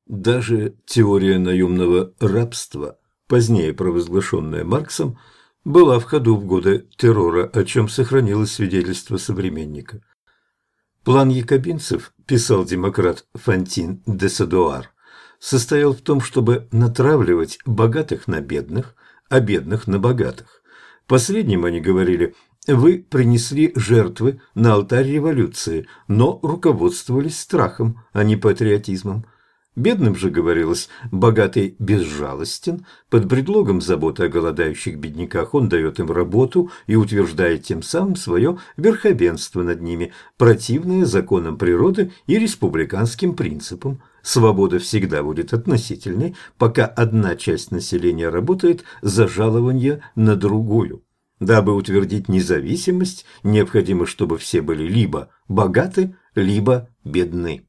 Даже теория наемного рабства, позднее провозглашенная Марксом, была в ходу в годы террора, о чем сохранилось свидетельство современника. План якобинцев, писал демократ Фонтин де Садуар, состоял в том, чтобы натравливать богатых на бедных, а бедных на богатых. Последним они говорили: вы принесли жертвы на алтарь революции, но руководствовались страхом, а не патриотизмом. Бедным же говорилось: богатый безжалостен, под предлогом заботы о голодающих бедняках он дает им работу и утверждает тем самым свое верховенство над ними, противное законам природы и республиканским принципам. Свобода всегда будет относительной, пока одна часть населения работает за жалование на другую. Дабы утвердить независимость, необходимо, чтобы все были либо богаты, либо бедны.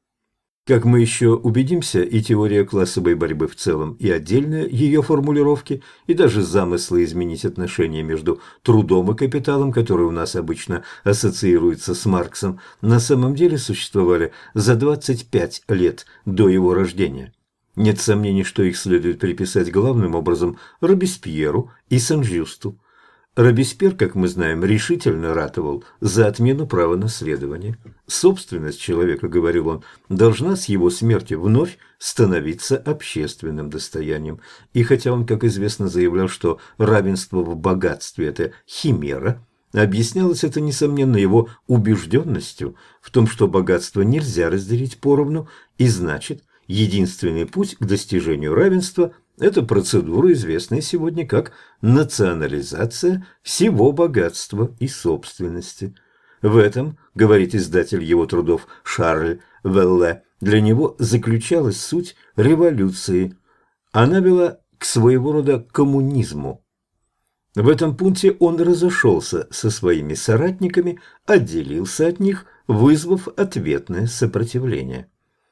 Как мы еще убедимся, и теория классовой борьбы в целом, и отдельные ее формулировки, и даже замыслы изменить отношения между трудом и капиталом, которые у нас обычно ассоциируются с Марксом, на самом деле существовали за 25 лет до его рождения. Нет сомнений, что их следует приписать главным образом Робеспьеру и Сен-Жюсту. Робеспьер, как мы знаем, решительно ратовал за отмену права наследования. Собственность человека, говорил он, должна с его смертью вновь становиться общественным достоянием. И хотя он, как известно, заявлял, что равенство в богатстве – это химера, объяснялось это, несомненно, его убежденностью в том, что богатство нельзя разделить поровну, и значит, единственный путь к достижению равенства – это процедура, известная сегодня как национализация всего богатства и собственности. В этом, говорит издатель его трудов Шарль Велле, для него заключалась суть революции. Она вела к своего рода коммунизму. В этом пункте он разошелся со своими соратниками, отделился от них, вызвав ответное сопротивление.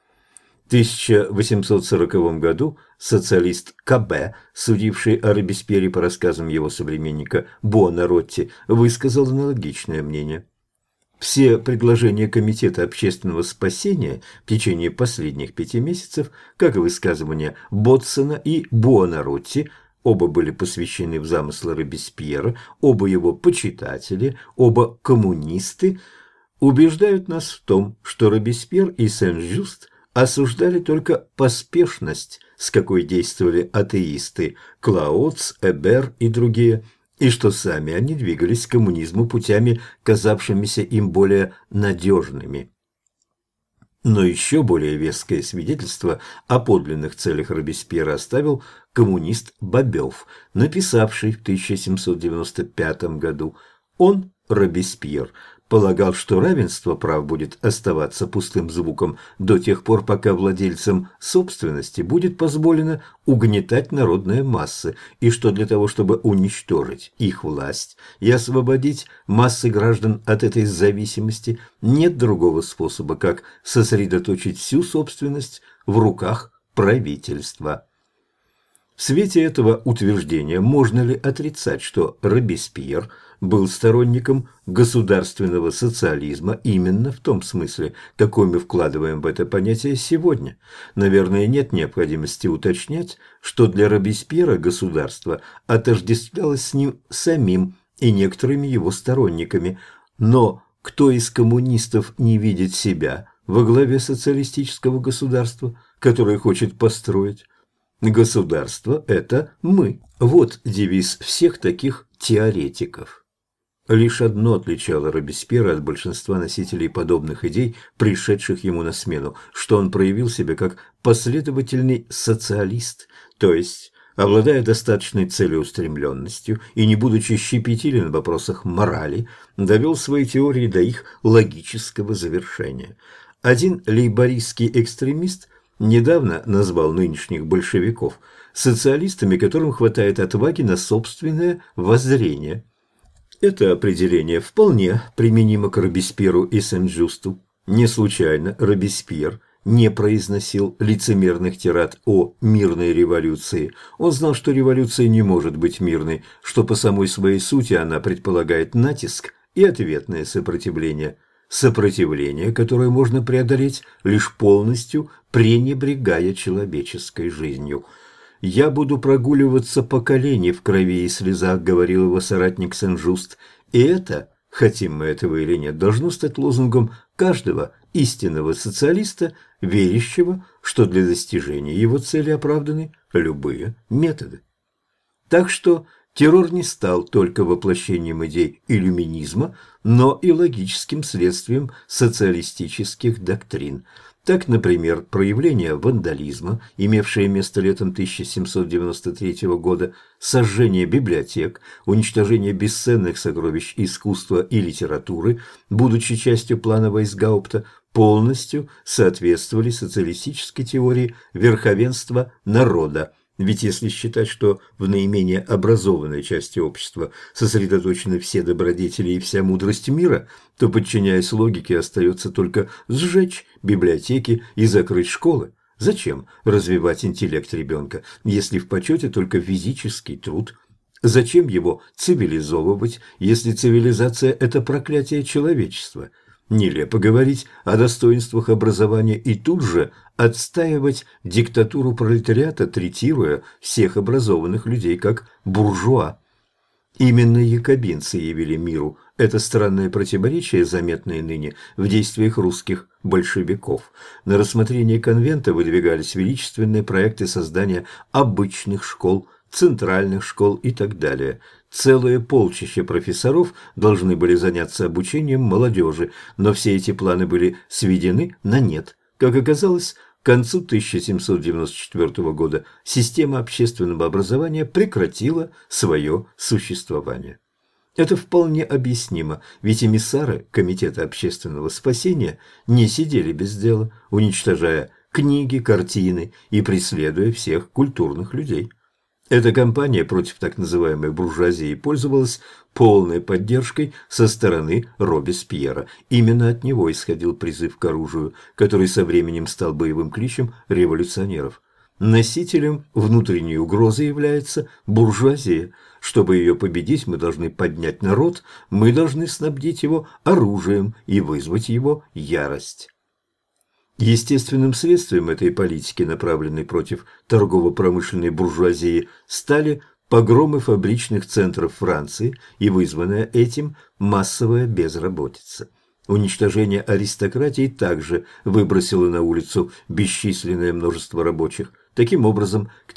В 1840 году социалист Кабе, судивший о Робеспьере по рассказам его современника Буонаротти, высказал аналогичное мнение. Все предложения Комитета общественного спасения в течение последних 5 месяцев, как и высказывания Ботсона и Буонаротти, оба были посвящены в замыслы Робеспьера, оба его почитатели, оба коммунисты, убеждают нас в том, что Робеспьер и Сен-Жюст осуждали только поспешность, с какой действовали атеисты Клаотс, Эбер и другие, и что сами они двигались к коммунизму путями, казавшимися им более надежными. Но еще более веское свидетельство о подлинных целях Робеспьера оставил коммунист Бобёв, написавший в 1795 году. Он, Робеспьер, полагал, что равенство прав будет оставаться пустым звуком до тех пор, пока владельцам собственности будет позволено угнетать народные массы, и что для того, чтобы уничтожить их власть и освободить массы граждан от этой зависимости, нет другого способа, как сосредоточить всю собственность в руках правительства. В свете этого утверждения можно ли отрицать, что Робеспьер был сторонником государственного социализма именно в том смысле, какой мы вкладываем в это понятие сегодня? Наверное, нет необходимости уточнять, что для Робеспьера государство отождествлялось с ним самим и некоторыми его сторонниками. Но кто из коммунистов не видит себя во главе социалистического государства, которое хочет построить? Государство – это мы. Вот девиз всех таких теоретиков. Лишь одно отличало Робеспьера от большинства носителей подобных идей, пришедших ему на смену, что он проявил себя как последовательный социалист, то есть, обладая достаточной целеустремленностью и не будучи щепетилен в вопросах морали, довел свои теории до их логического завершения. Один лейбористский экстремист недавно назвал нынешних большевиков социалистами, которым хватает отваги на собственное воззрение. Это определение вполне применимо к Робеспьеру и Сен-Жюсту. Не случайно Робеспьер не произносил лицемерных тирад о мирной революции. Он знал, что революция не может быть мирной, что по самой своей сути она предполагает натиск и ответное сопротивление. сопротивление, которое можно преодолеть, лишь полностью пренебрегая человеческой жизнью. «Я буду прогуливаться по колени в крови и слезах», — говорил его соратник Сен-Жуст, и это, хотим мы этого или нет, должно стать лозунгом каждого истинного социалиста, верящего, что для достижения его цели оправданы любые методы. Так что террор не стал только воплощением идей иллюминизма, но и логическим следствием социалистических доктрин. Так, например, проявление вандализма, имевшее место летом 1793 года, сожжение библиотек, уничтожение бесценных сокровищ искусства и литературы, будучи частью плана Вейсгаупта, полностью соответствовали социалистической теории верховенства народа. Ведь если считать, что в наименее образованной части общества сосредоточены все добродетели и вся мудрость мира, то, подчиняясь логике, остается только сжечь библиотеки и закрыть школы. Зачем развивать интеллект ребенка, если в почете только физический труд? Зачем его цивилизовывать, если цивилизация – это проклятие человечества? Нелепо говорить о достоинствах образования и тут же отстаивать диктатуру пролетариата, третируя всех образованных людей как буржуа. Именно якобинцы явили миру это странное противоречие, заметное ныне в действиях русских большевиков. На рассмотрение конвента выдвигались величественные проекты создания обычных школ, центральных школ и так далее. Целые полчища профессоров должны были заняться обучением молодежи, но все эти планы были сведены на нет. Как оказалось, к концу 1794 года система общественного образования прекратила свое существование. Это вполне объяснимо, ведь эмиссары Комитета общественного спасения не сидели без дела, уничтожая книги, картины и преследуя всех культурных людей. Эта кампания против так называемой буржуазии пользовалась полной поддержкой со стороны Робеспьера. Именно от него исходил призыв к оружию, который со временем стал боевым кличем революционеров. Носителем внутренней угрозы является буржуазия. Чтобы ее победить, мы должны поднять народ, мы должны снабдить его оружием и вызвать его ярость. Естественным следствием этой политики, направленной против торгово-промышленной буржуазии, стали погромы фабричных центров Франции и вызванная этим массовая безработица. Уничтожение аристократии также выбросило на улицу бесчисленное множество рабочих. Таким образом, к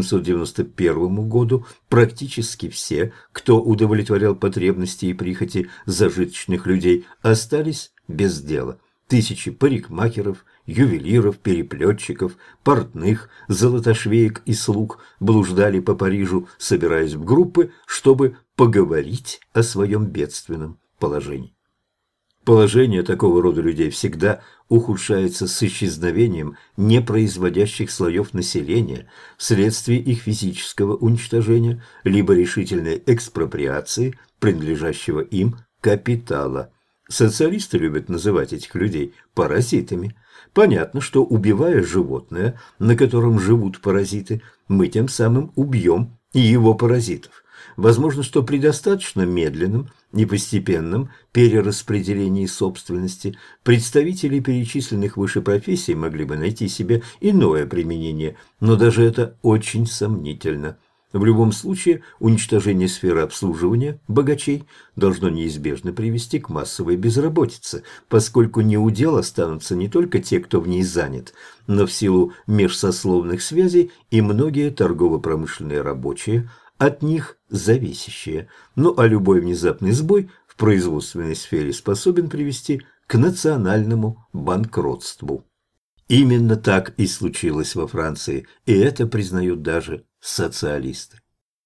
1791 году практически все, кто удовлетворял потребности и прихоти зажиточных людей, остались без дела. Тысячи парикмахеров, ювелиров, переплетчиков, портных, золотошвеек и слуг блуждали по Парижу, собираясь в группы, чтобы поговорить о своем бедственном положении. Положение такого рода людей всегда ухудшается с исчезновением непроизводящих слоев населения вследствие их физического уничтожения либо решительной экспроприации принадлежащего им капитала. Социалисты любят называть этих людей паразитами. Понятно, что убивая животное, на котором живут паразиты, мы тем самым убьем и его паразитов. Возможно, что при достаточно медленном и постепенном перераспределении собственности представители перечисленных выше профессий могли бы найти себе иное применение, но даже это очень сомнительно. В любом случае, уничтожение сферы обслуживания богачей должно неизбежно привести к массовой безработице, поскольку неудел останутся не только те, кто в ней занят, но в силу межсословных связей и многие торгово-промышленные рабочие, от них зависящие. Ну а любой внезапный сбой в производственной сфере способен привести к национальному банкротству. Именно так и случилось во Франции, и это признают даже социалисты.